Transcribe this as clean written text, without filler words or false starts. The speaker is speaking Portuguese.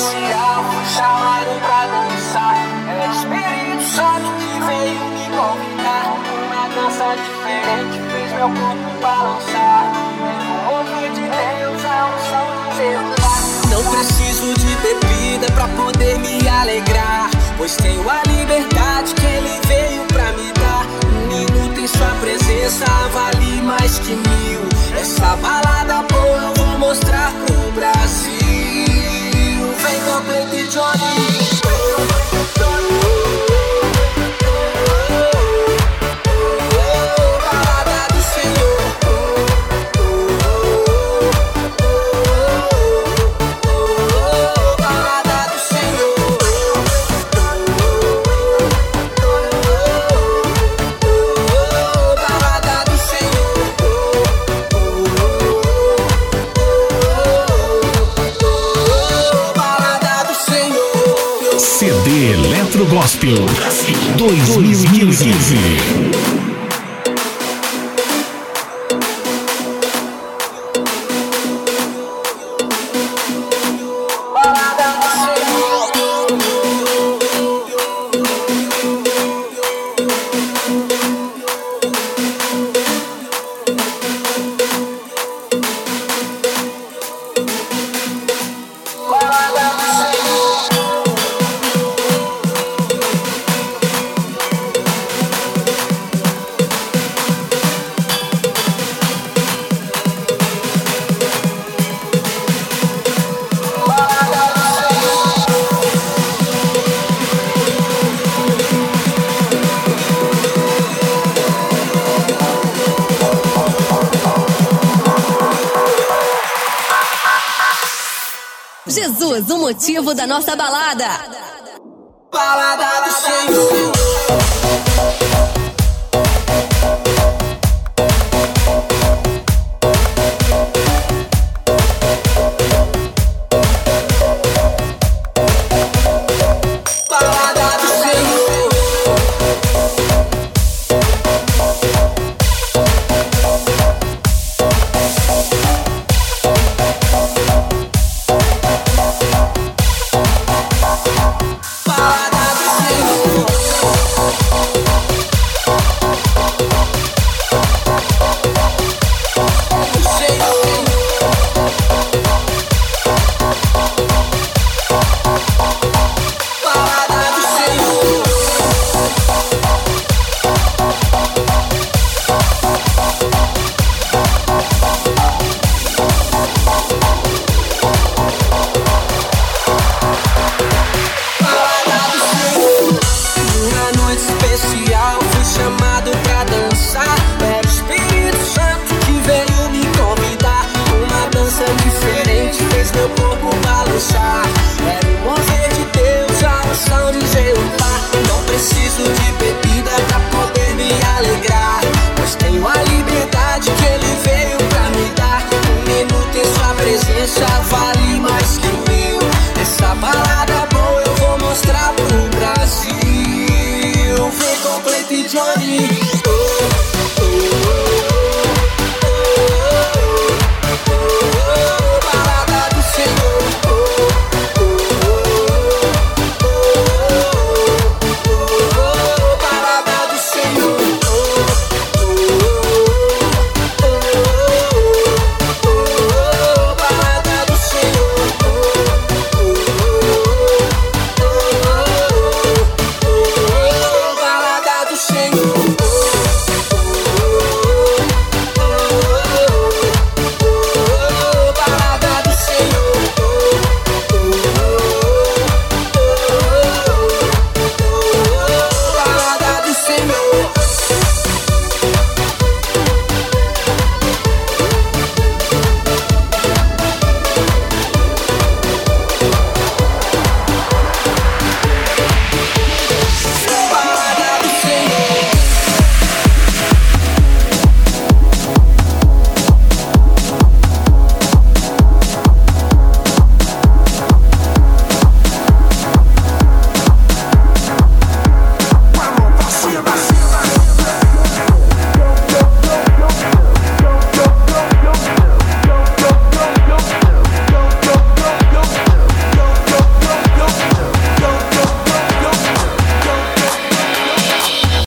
especial, fui chamado pra dançar. É Espírito Santo que veio me convidar. Uma dança diferente fez meu corpo balançar. No ouvido de Deus a unção de Jeová. Não preciso de bebida pra poder me alegrar, pois tenho a liberdade que Ele veio pra me dar. Um minuto em sua presença vale mais que 1000. Essa balada boa eu vou mostrar pro Brasil. Vem com Cleiton e Johnny. CD Eletro Gospel 2015. Jesus, o motivo da nossa balada. Balada do Senhor.